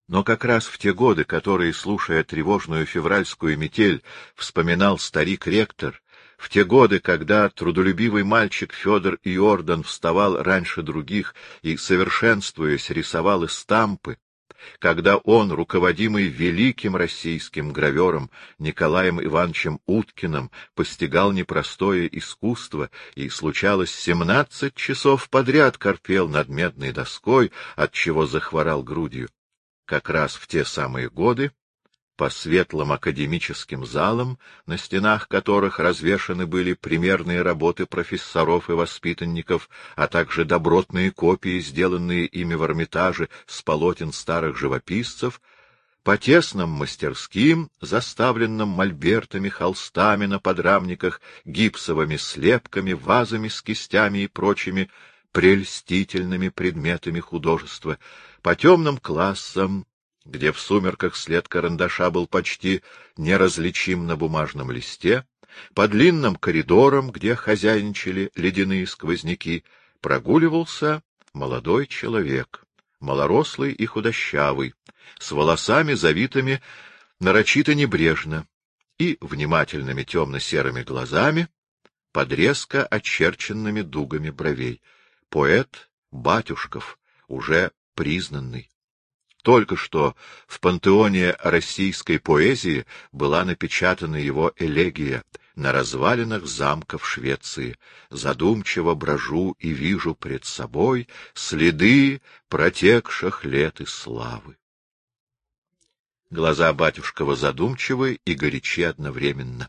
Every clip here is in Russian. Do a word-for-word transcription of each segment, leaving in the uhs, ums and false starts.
Но как раз в те годы, которые, слушая тревожную февральскую метель, вспоминал старик-ректор, в те годы, когда трудолюбивый мальчик Федор Иордан вставал раньше других и, совершенствуясь, рисовал эстампы, когда он, руководимый великим российским гравером Николаем Ивановичем Уткиным, постигал непростое искусство и, случалось, семнадцать часов подряд корпел над медной доской, отчего захворал грудью, как раз в те самые годы по светлым академическим залам, на стенах которых развешаны были примерные работы профессоров и воспитанников, а также добротные копии, сделанные ими в Эрмитаже с полотен старых живописцев, по тесным мастерским, заставленным мольбертами, холстами на подрамниках, гипсовыми слепками, вазами с кистями и прочими прельстительными предметами художества, по темным классам, где в сумерках след карандаша был почти неразличим на бумажном листе, по длинным коридорам, где хозяйничали ледяные сквозняки, прогуливался молодой человек, малорослый и худощавый, с волосами завитыми нарочито небрежно и внимательными темно-серыми глазами, под резко очерченными дугами бровей. Поэт Батюшков, уже признанный. Только что в пантеоне российской поэзии была напечатана его элегия на развалинах замка в Швеции. Задумчиво брожу и вижу пред собой следы протекших лет и славы. Глаза Батюшкова задумчивы и горячи одновременно.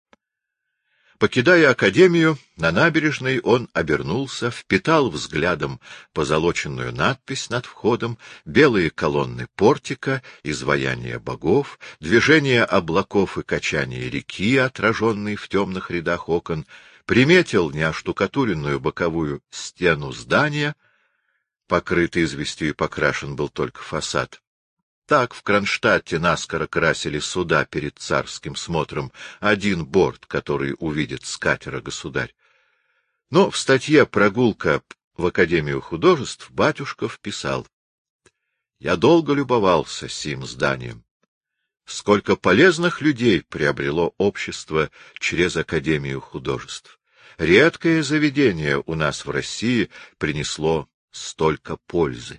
Покидая академию, на набережной он обернулся, впитал взглядом позолоченную надпись над входом, белые колонны портика, изваяния богов, движение облаков и качание реки, отраженные в темных рядах окон, приметил неоштукатуренную боковую стену здания, покрытый известью и покрашен был только фасад. Так в Кронштадте наскоро красили суда перед царским смотром, один борт, который увидит с катера государь. Но в статье «Прогулка в Академию художеств» Батюшков писал: «Я долго любовался сим зданием. Сколько полезных людей приобрело общество через Академию художеств. Редкое заведение у нас в России принесло столько пользы».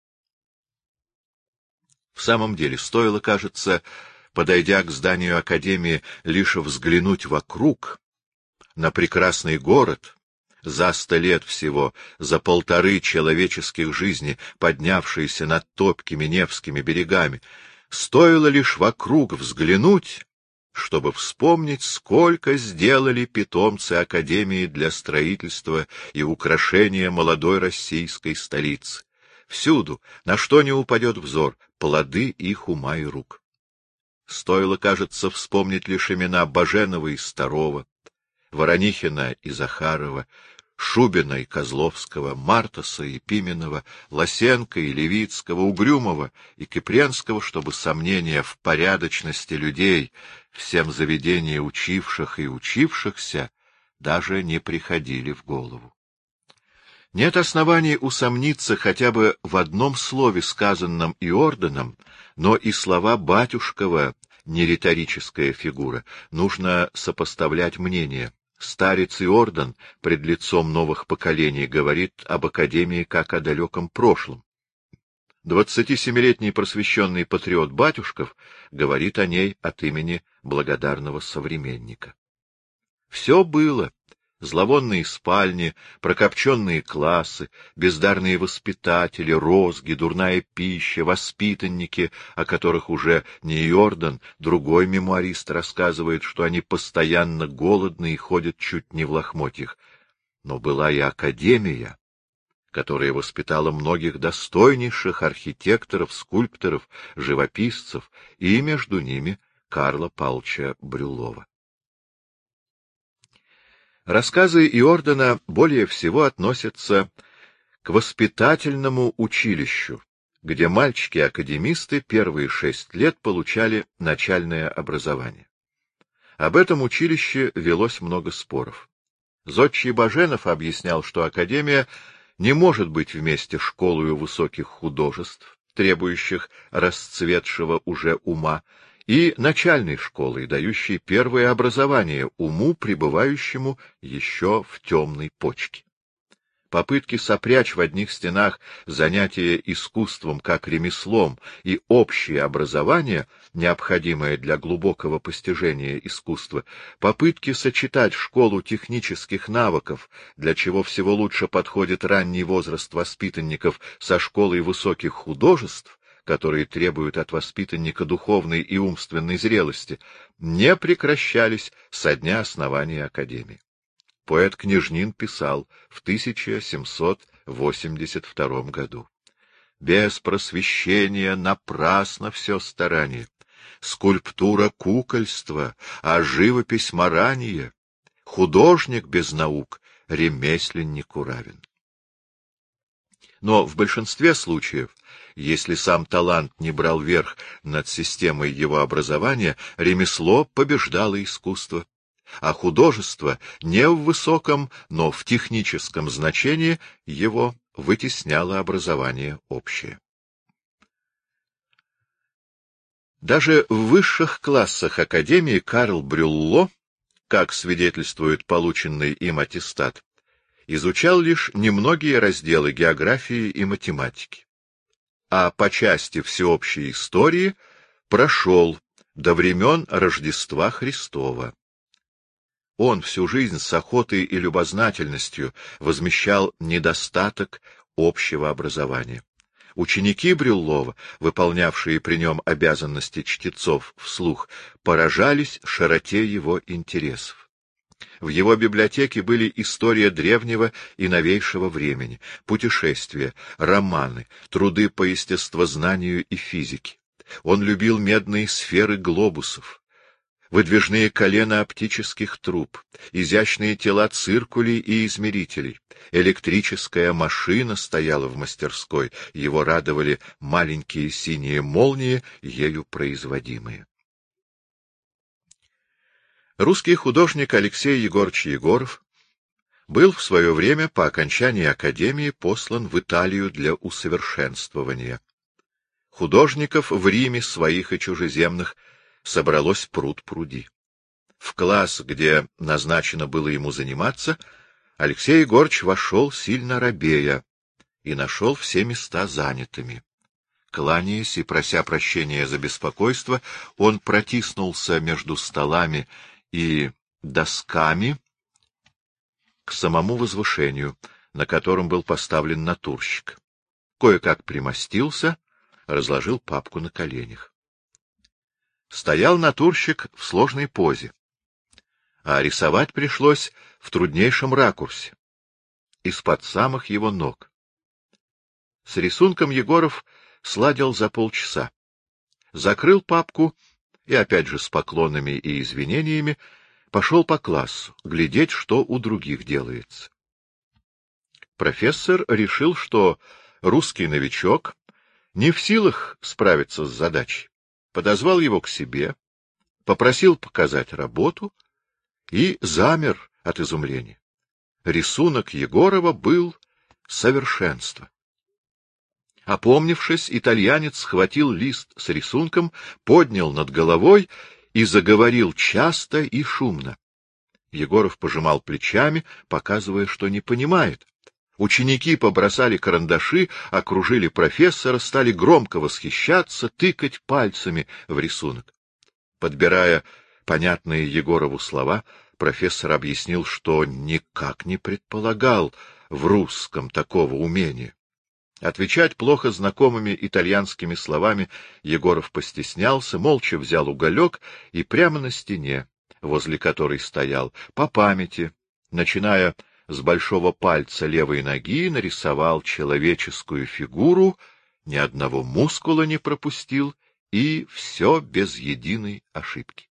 В самом деле, стоило, кажется, подойдя к зданию Академии, лишь взглянуть вокруг, на прекрасный город, за сто лет всего, за полторы человеческих жизней, поднявшиеся над топкими Невскими берегами, стоило лишь вокруг взглянуть, чтобы вспомнить, сколько сделали питомцы Академии для строительства и украшения молодой российской столицы. Всюду, на что ни упадет взор, плоды их ума и рук. Стоило, кажется, вспомнить лишь имена Баженова и Старова, Воронихина и Захарова, Шубина и Козловского, Мартаса и Пименова, Лосенко и Левицкого, Угрюмова и Кипренского, чтобы сомнения в порядочности людей, всем заведения учивших и учившихся, даже не приходили в голову. Нет оснований усомниться хотя бы в одном слове, сказанном Иорданом, но и слова Батюшкова — не риторическая фигура. Нужно сопоставлять мнения. Старец Иордан пред лицом новых поколений говорит об Академии как о далеком прошлом. Двадцатисемилетний просвещенный патриот Батюшков говорит о ней от имени благодарного современника. Все было. Зловонные спальни, прокопченные классы, бездарные воспитатели, розги, дурная пища, воспитанники, о которых уже не Иордан, другой мемуарист рассказывает, что они постоянно голодны и ходят чуть не в лохмотьях. Но была и Академия, которая воспитала многих достойнейших архитекторов, скульпторов, живописцев, и между ними Карла Павловича Брюллова. Рассказы Иордана более всего относятся к воспитательному училищу, где мальчики-академисты первые шесть лет получали начальное образование. Об этом училище велось много споров. Зодчий Баженов объяснял, что Академия не может быть вместе школою высоких художеств, требующих расцветшего уже ума, и начальной школой, дающей первое образование уму, пребывающему еще в темной почке. Попытки сопрячь в одних стенах занятия искусством как ремеслом и общее образование, необходимое для глубокого постижения искусства, попытки сочетать школу технических навыков, для чего всего лучше подходит ранний возраст воспитанников, со школой высоких художеств, которые требуют от воспитанника духовной и умственной зрелости, не прекращались со дня основания Академии. Поэт Княжнин писал в тысяча семьсот восемьдесят втором году: «Без просвещения напрасно все старание, скульптура — кукольство, а живопись — марание, художник без наук ремесленнику равен». Но в большинстве случаев, если сам талант не брал верх над системой его образования, ремесло побеждало искусство, а художество не в высоком, но в техническом значении его вытесняло образование общее. Даже в высших классах Академии Карл Брюлло, как свидетельствует полученный им аттестат, изучал лишь немногие разделы географии и математики, а по части всеобщей истории прошел до времен Рождества Христова. Он всю жизнь с охотой и любознательностью возмещал недостаток общего образования. Ученики Брюллова, выполнявшие при нем обязанности чтецов вслух, поражались широте его интересов. В его библиотеке были история древнего и новейшего времени, путешествия, романы, труды по естествознанию и физике. Он любил медные сферы глобусов, выдвижные колена оптических труб, изящные тела циркулей и измерителей. Электрическая машина стояла в мастерской, его радовали маленькие синие молнии, ею производимые. Русский художник Алексей Егорович Егоров был в свое время по окончании академии послан в Италию для усовершенствования. Художников в Риме, своих и чужеземных, собралось пруд-пруди. В класс, где назначено было ему заниматься, Алексей Егорыч вошел сильно робея и нашел все места занятыми. Кланяясь и прося прощения за беспокойство, он протиснулся между столами и досками к самому возвышению, на котором был поставлен натурщик. Кое-как примостился, разложил папку на коленях. Стоял натурщик в сложной позе, а рисовать пришлось в труднейшем ракурсе, из-под самых его ног. С рисунком Егоров сладил за полчаса, закрыл папку и, опять же с поклонами и извинениями, пошел по классу, глядеть, что у других делается. Профессор решил, что русский новичок не в силах справиться с задачей. Подозвал его к себе, попросил показать работу и замер от изумления. Рисунок Егорова был совершенство. Опомнившись, итальянец схватил лист с рисунком, поднял над головой и заговорил часто и шумно. Егоров пожимал плечами, показывая, что не понимает. Ученики побросали карандаши, окружили профессора, стали громко восхищаться, тыкать пальцами в рисунок. Подбирая понятные Егорову слова, профессор объяснил, что никак не предполагал в русском такого умения. Отвечать плохо знакомыми итальянскими словами Егоров постеснялся, молча взял уголек и прямо на стене, возле которой стоял, по памяти, начиная с большого пальца левой ноги, нарисовал человеческую фигуру, ни одного мускула не пропустил, и все без единой ошибки.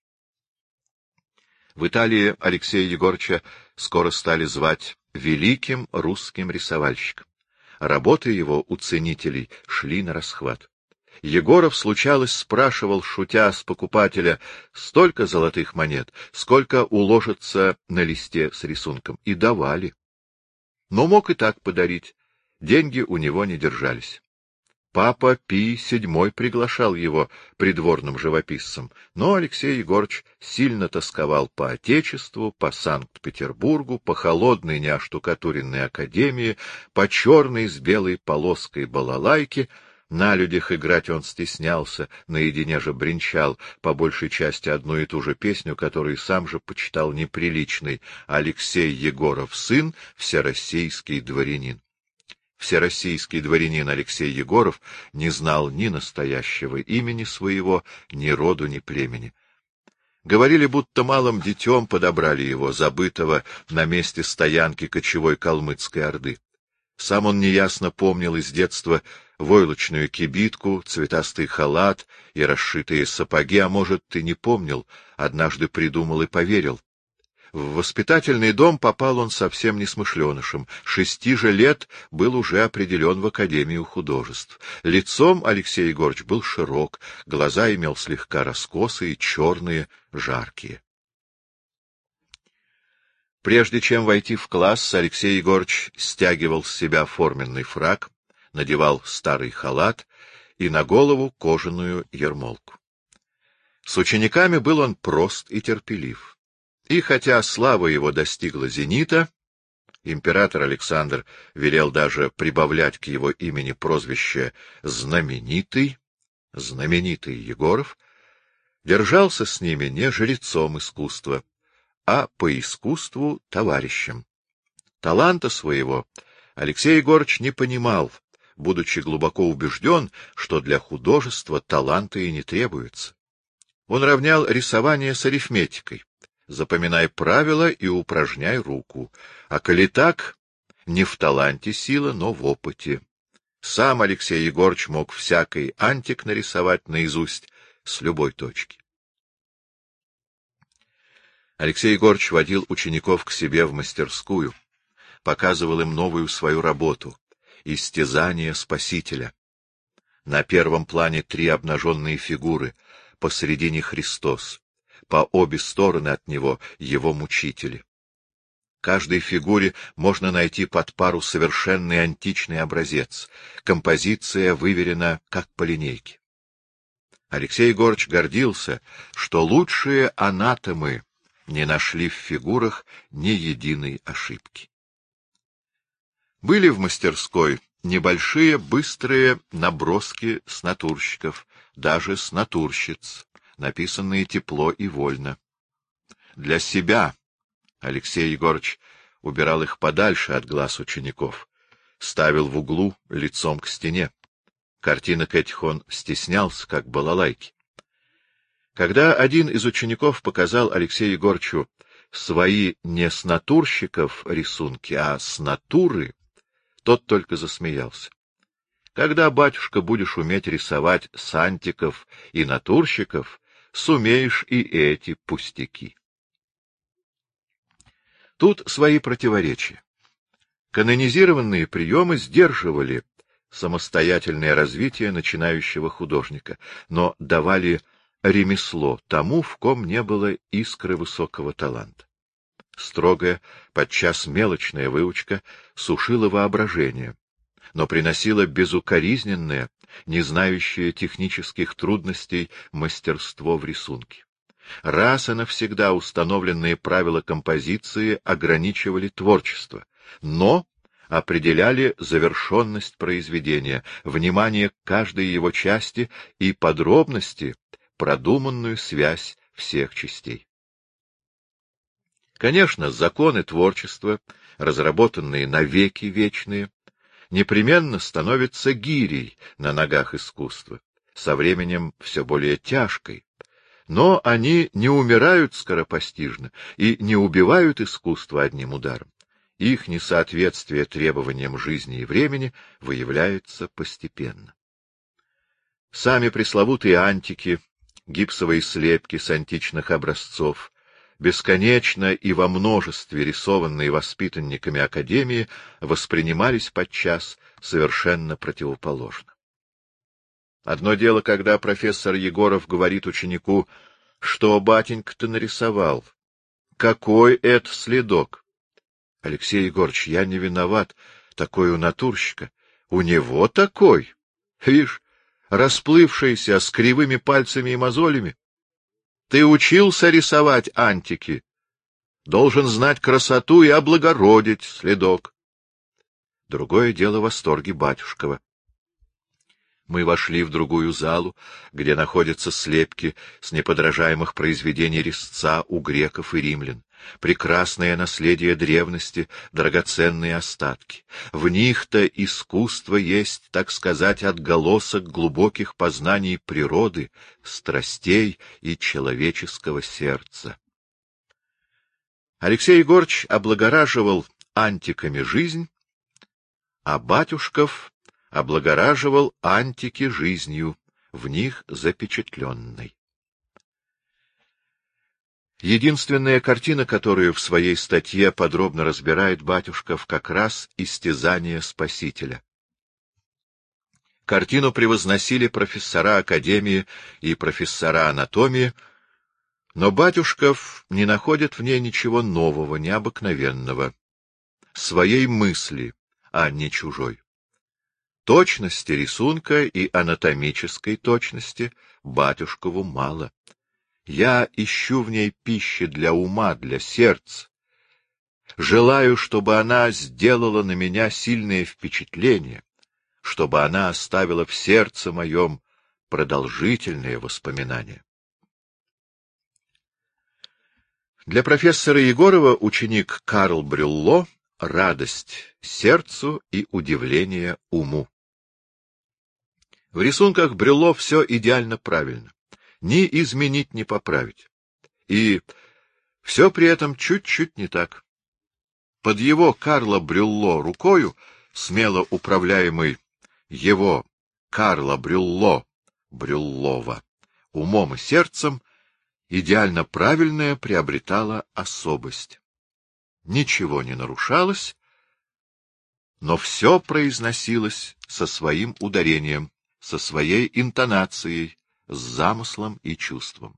В Италии Алексея Егорыча скоро стали звать великим русским рисовальщиком. Работы его у ценителей шли нарасхват. Егоров, случалось, спрашивал, шутя с покупателя, столько золотых монет, сколько уложится на листе с рисунком, и давали. Но мог и так подарить, деньги у него не держались. Папа Пий седьмой приглашал его придворным живописцем, но Алексей Егорыч сильно тосковал по Отечеству, по Санкт-Петербургу, по холодной неоштукатуренной академии, по черной с белой полоской балалайке. На людях играть он стеснялся, наедине же бренчал по большей части одну и ту же песню, которую сам же почитал неприличной: «Алексей Егоров сын, всероссийский дворянин». Всероссийский дворянин Алексей Егоров не знал ни настоящего имени своего, ни роду, ни племени. Говорили, будто малым детем подобрали его, забытого на месте стоянки кочевой калмыцкой орды. Сам он неясно помнил из детства войлочную кибитку, цветастый халат и расшитые сапоги, а может, ты не помнил, однажды придумал и поверил. В воспитательный дом попал он совсем несмышленышем, шести же лет был уже определен в Академию художеств. Лицом Алексей Егорыч был широк, глаза имел слегка раскосые, черные, жаркие. Прежде чем войти в класс, Алексей Егорыч стягивал с себя форменный фрак, надевал старый халат и на голову кожаную ермолку. С учениками был он прост и терпелив. И хотя слава его достигла зенита, император Александр велел даже прибавлять к его имени прозвище «знаменитый», знаменитый Егоров, держался с ними не жрецом искусства, а по искусству товарищем. Таланта своего Алексей Егорыч не понимал, будучи глубоко убежден, что для художества таланта и не требуется. Он равнял рисование с арифметикой. Запоминай правила и упражняй руку. А коли так, не в таланте сила, но в опыте. Сам Алексей Егорыч мог всякий антик нарисовать наизусть с любой точки. Алексей Егорыч водил учеников к себе в мастерскую, показывал им новую свою работу — «Истязание Спасителя». На первом плане три обнаженные фигуры, посредине Христос. По обе стороны от него его мучители. Каждой фигуре можно найти под пару совершенный античный образец. Композиция выверена как по линейке. Алексей Егорыч гордился, что лучшие анатомы не нашли в фигурах ни единой ошибки. Были в мастерской небольшие быстрые наброски с натурщиков, даже с натурщиц, написанные тепло и вольно. Для себя Алексей Егорыч убирал их подальше от глаз учеников, ставил в углу лицом к стене. Картинок этих он стеснялся, как балалайки. Когда один из учеников показал Алексею Егорычу свои не с натурщиков рисунки, а с натуры, тот только засмеялся. Когда, батюшка, будешь уметь рисовать с антиков и натурщиков, сумеешь и эти пустяки. Тут свои противоречия. Канонизированные приемы сдерживали самостоятельное развитие начинающего художника, но давали ремесло тому, в ком не было искры высокого таланта. Строгая, подчас мелочная выучка сушила воображение, но приносила безукоризненное, не знающее технических трудностей мастерство в рисунке. Раз и навсегда установленные правила композиции ограничивали творчество, но определяли завершенность произведения, внимание к каждой его части и подробности, продуманную связь всех частей. Конечно, законы творчества, разработанные навеки вечные, непременно становятся гирей на ногах искусства, со временем все более тяжкой, но они не умирают скоропостижно и не убивают искусство одним ударом. Их несоответствие требованиям жизни и времени выявляется постепенно. Сами пресловутые антики, гипсовые слепки с античных образцов, бесконечно и во множестве рисованные воспитанниками Академии, воспринимались подчас совершенно противоположно. Одно дело, когда профессор Егоров говорит ученику, что батенька-то нарисовал. Какой это следок? Алексей Егорыч, я не виноват, такой у натурщика. У него такой. Вишь, расплывшийся, с кривыми пальцами и мозолями. Ты учился рисовать антики. Должен знать красоту и облагородить следок. Другое дело восторги батюшкова. Мы вошли в другую залу, где находятся слепки с неподражаемых произведений резца у греков и римлян, прекрасное наследие древности, драгоценные остатки. В них-то искусство есть, так сказать, отголосок глубоких познаний природы, страстей и человеческого сердца. Алексей Егорыч облагораживал антиками жизнь, а батюшков облагораживал антики жизнью, в них запечатленной. Единственная картина, которую в своей статье подробно разбирает батюшков, как раз «Истязание Спасителя». Картину превозносили профессора академии и профессора анатомии, но батюшков не находит в ней ничего нового, необыкновенного, своей мысли, а не чужой. Точности рисунка и анатомической точности батюшкову мало. Я ищу в ней пищи для ума, для сердца. Желаю, чтобы она сделала на меня сильное впечатление, чтобы она оставила в сердце моем продолжительные воспоминания. Для профессора Егорова ученик Карл Брюлло — радость сердцу и удивление уму. В рисунках Брюлло все идеально правильно, ни изменить, ни поправить. И все при этом чуть-чуть не так. Под его Карла Брюлло рукою, смело управляемый его Карла Брюлло, Брюллова, умом и сердцем, идеально правильное приобретало особость. Ничего не нарушалось, но все произносилось со своим ударением, со своей интонацией, с замыслом и чувством.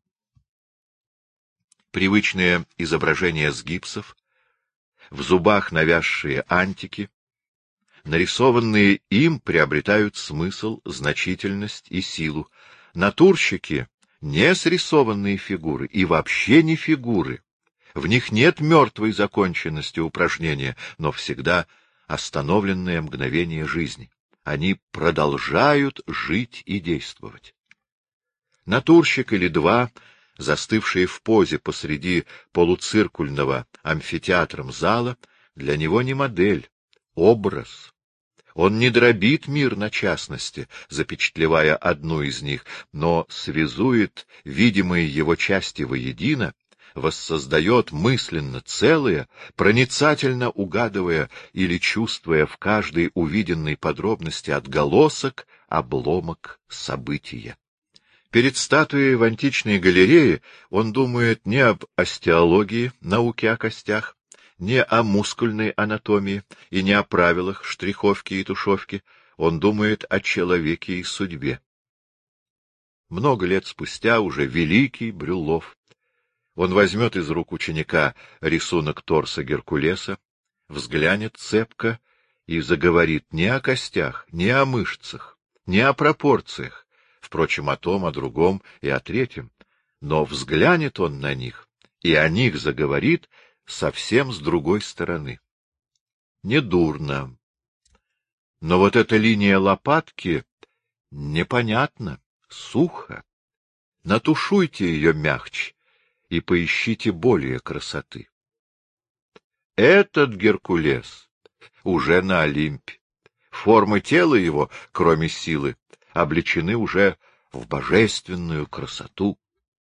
Привычные изображения с гипсов, в зубах навязшие антики, нарисованные им приобретают смысл, значительность и силу. Натурщики — не срисованные фигуры и вообще не фигуры. В них нет мертвой законченности упражнения, но всегда остановленное мгновение жизни. Они продолжают жить и действовать. Натурщик или два, застывшие в позе посреди полуциркульного амфитеатром зала, для него не модель, образ. Он не дробит мир на частности, запечатлевая одну из них, но связует видимые его части воедино, воссоздает мысленно целое, проницательно угадывая или чувствуя в каждой увиденной подробности отголосок, обломок события. Перед статуей в античной галерее он думает не об остеологии, науке о костях, не о мускульной анатомии и не о правилах штриховки и тушевки, он думает о человеке и судьбе. Много лет спустя уже великий Брюллов. Он возьмет из рук ученика рисунок торса Геркулеса, взглянет цепко и заговорит не о костях, не о мышцах, не о пропорциях, впрочем, о том, о другом и о третьем, но взглянет он на них и о них заговорит совсем с другой стороны. Недурно. Но вот эта линия лопатки непонятна, сухо. Натушуйте ее мягче и поищите более красоты. Этот Геркулес уже на Олимпе. Формы тела его, кроме силы, облечены уже в божественную красоту.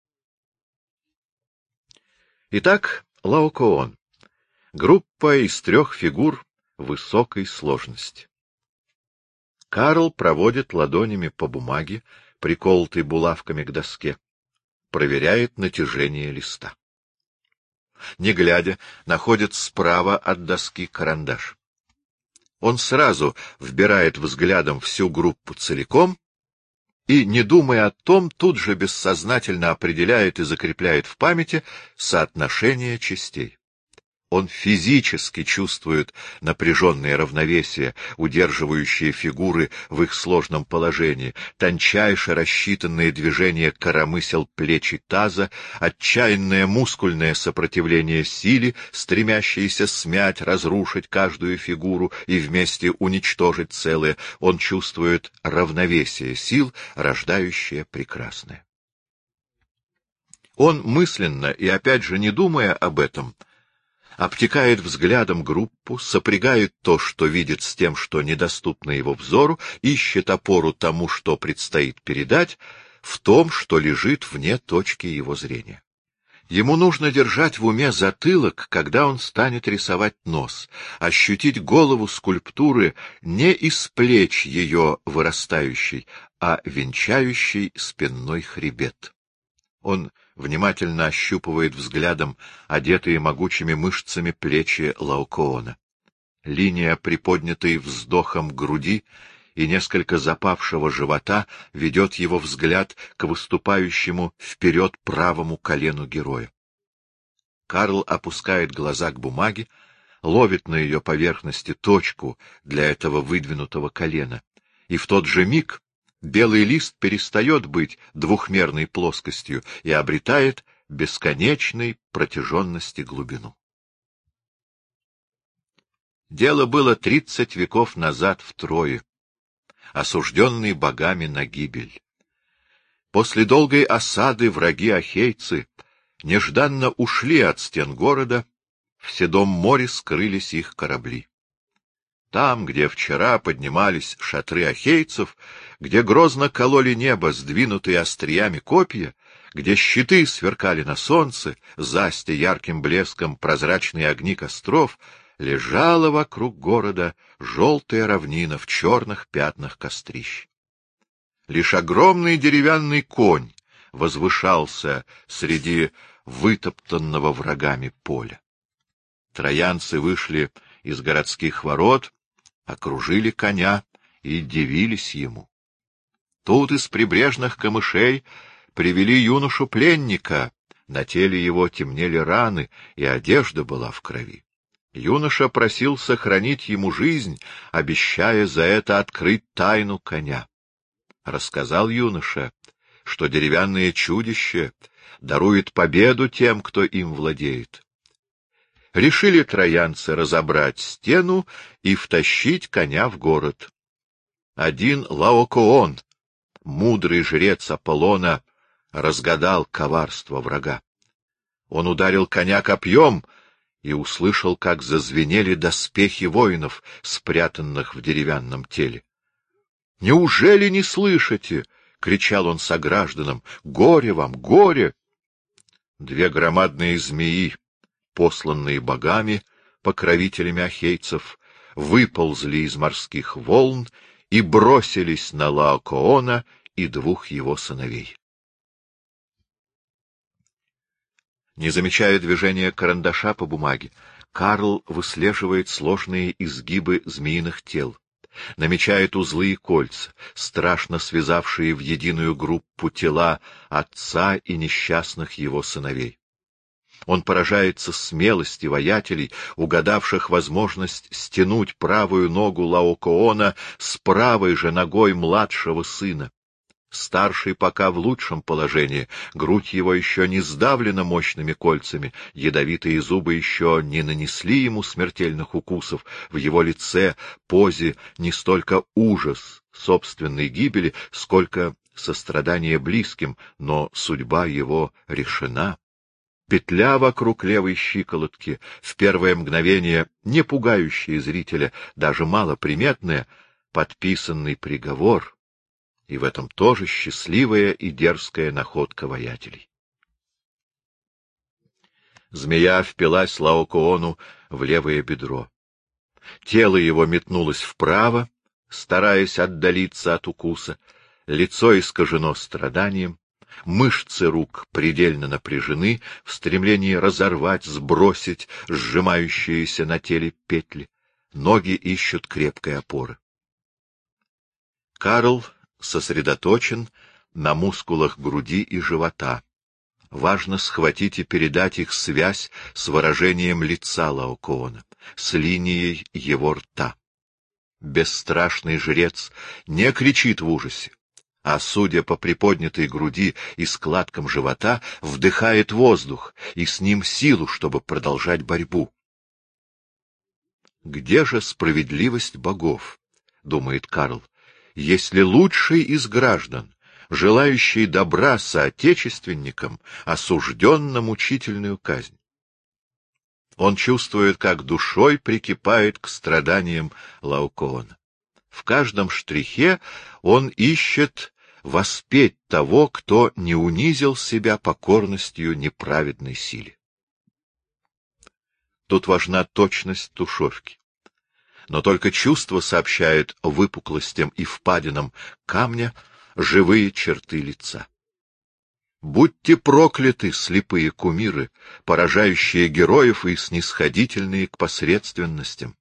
Итак, Лаокоон. Группа из трех фигур высокой сложности. Карл проводит ладонями по бумаге, приколотой булавками к доске, проверяет натяжение листа. Не глядя, находит справа от доски карандаш. Он сразу вбирает взглядом всю группу целиком и, не думая о том, тут же бессознательно определяет и закрепляет в памяти соотношение частей. Он физически чувствует напряженное равновесие, удерживающее фигуры в их сложном положении, тончайше рассчитанные движения коромысел плеч и таза, отчаянное мускульное сопротивление силе, стремящееся смять, разрушить каждую фигуру и вместе уничтожить целое. Он чувствует равновесие сил, рождающее прекрасное. Он мысленно, и опять же не думая об этом, обтекает взглядом группу, сопрягает то, что видит, с тем, что недоступно его взору, ищет опору тому, что предстоит передать, в том, что лежит вне точки его зрения. Ему нужно держать в уме затылок, когда он станет рисовать нос, ощутить голову скульптуры не из плеч ее вырастающей, а венчающий спинной хребет. Он внимательно ощупывает взглядом одетые могучими мышцами плечи Лаокоона. Линия приподнятой вздохом груди и несколько запавшего живота ведет его взгляд к выступающему вперед правому колену героя. Карл опускает глаза к бумаге, ловит на ее поверхности точку для этого выдвинутого колена, и в тот же миг белый лист перестает быть двухмерной плоскостью и обретает бесконечной протяженности глубину. Дело было тридцать веков назад в Трое, осужденный богами на гибель. После долгой осады враги-ахейцы нежданно ушли от стен города, в седом море скрылись их корабли. Там, где вчера поднимались шатры ахейцев, где грозно кололи небо сдвинутые остриями копья, где щиты сверкали на солнце, засти ярким блеском прозрачные огни костров, лежала вокруг города желтая равнина в черных пятнах кострищ. Лишь огромный деревянный конь возвышался среди вытоптанного врагами поля. Троянцы вышли из городских ворот, окружили коня и дивились ему. Тут из прибрежных камышей привели юношу-пленника, на теле его темнели раны, и одежда была в крови. Юноша просил сохранить ему жизнь, обещая за это открыть тайну коня. Рассказал юноша, что деревянное чудище дарует победу тем, кто им владеет. Решили троянцы разобрать стену и втащить коня в город. Один Лаокоон, мудрый жрец Аполлона, разгадал коварство врага. Он ударил коня копьем и услышал, как зазвенели доспехи воинов, спрятанных в деревянном теле. — Неужели не слышите? — кричал он согражданам. — Горе вам, горе! Две громадные змеи, посланные богами, покровителями ахейцев, выползли из морских волн и бросились на Лаокоона и двух его сыновей. Не замечая движения карандаша по бумаге, Карл выслеживает сложные изгибы змеиных тел, намечает узлы и кольца, страшно связавшие в единую группу тела отца и несчастных его сыновей. Он поражается смелости воятелей, угадавших возможность стянуть правую ногу Лаокоона с правой же ногой младшего сына. Старший пока в лучшем положении, грудь его еще не сдавлена мощными кольцами, ядовитые зубы еще не нанесли ему смертельных укусов, в его лице, позе не столько ужас собственной гибели, сколько сострадание близким, но судьба его решена. Петля вокруг левой щиколотки, в первое мгновение не пугающая зрителя, даже малоприметная, подписанный приговор — и в этом тоже счастливая и дерзкая находка воятелей. Змея впилась Лаокоону в левое бедро. Тело его метнулось вправо, стараясь отдалиться от укуса, лицо искажено страданием, мышцы рук предельно напряжены в стремлении разорвать, сбросить сжимающиеся на теле петли, ноги ищут крепкой опоры. Карл сосредоточен на мускулах груди и живота. важно схватить и передать их связь с выражением лица Лаокоона, с линией его рта. Бесстрашный жрец не кричит в ужасе, а, судя по приподнятой груди и складкам живота, вдыхает воздух и с ним силу, чтобы продолжать борьбу. «Где же справедливость богов?» — думает Карл, — «если лучший из граждан, желающий добра соотечественникам, осужден на мучительную казнь?» Он чувствует, как душой прикипает к страданиям Лаокоона. В каждом штрихе он ищет воспеть того, кто не унизил себя покорностью неправедной силе. Тут важна точность тушевки. Но только чувство сообщает выпуклостям и впадинам камня живые черты лица. Будьте прокляты, слепые кумиры, поражающие героев и снисходительные к посредственностям.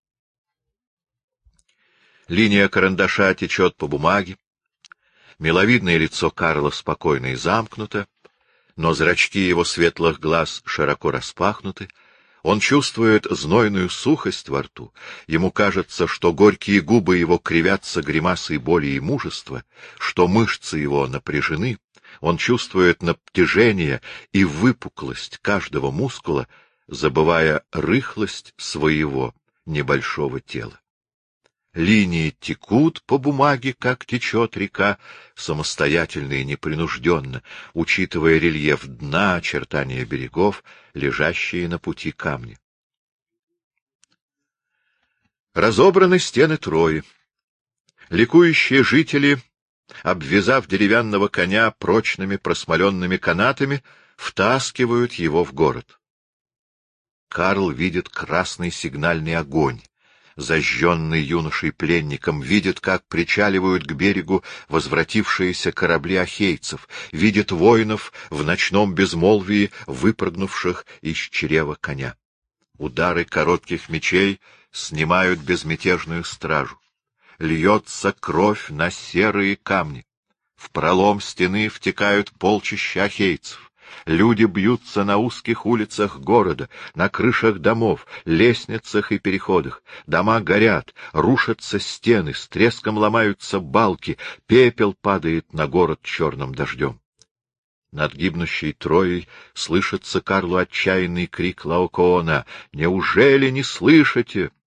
Линия карандаша течет по бумаге. Миловидное лицо Карла спокойно и замкнуто, но зрачки его светлых глаз широко распахнуты. Он чувствует знойную сухость во рту. Ему кажется, что горькие губы его кривятся гримасой боли и мужества, что мышцы его напряжены. Он чувствует натяжение и выпуклость каждого мускула, забывая рыхлость своего небольшого тела. Линии текут по бумаге, как течет река, самостоятельно и непринужденно, учитывая рельеф дна, очертания берегов, лежащие на пути камни. Разобраны стены Трои. Ликующие жители, обвязав деревянного коня прочными просмоленными канатами, втаскивают его в город. Карл видит красный сигнальный огонь, зажженный юношей-пленником, видит, как причаливают к берегу возвратившиеся корабли ахейцев, видит воинов в ночном безмолвии, выпрыгнувших из чрева коня. Удары коротких мечей снимают безмятежную стражу. Льется кровь на серые камни. В пролом стены втекают полчища ахейцев. Люди бьются на узких улицах города, на крышах домов, лестницах и переходах. Дома горят, рушатся стены, с треском ломаются балки, пепел падает на город черным дождем. Над гибнущей Троей слышится Карлу отчаянный крик Лаокоона: «Неужели не слышите?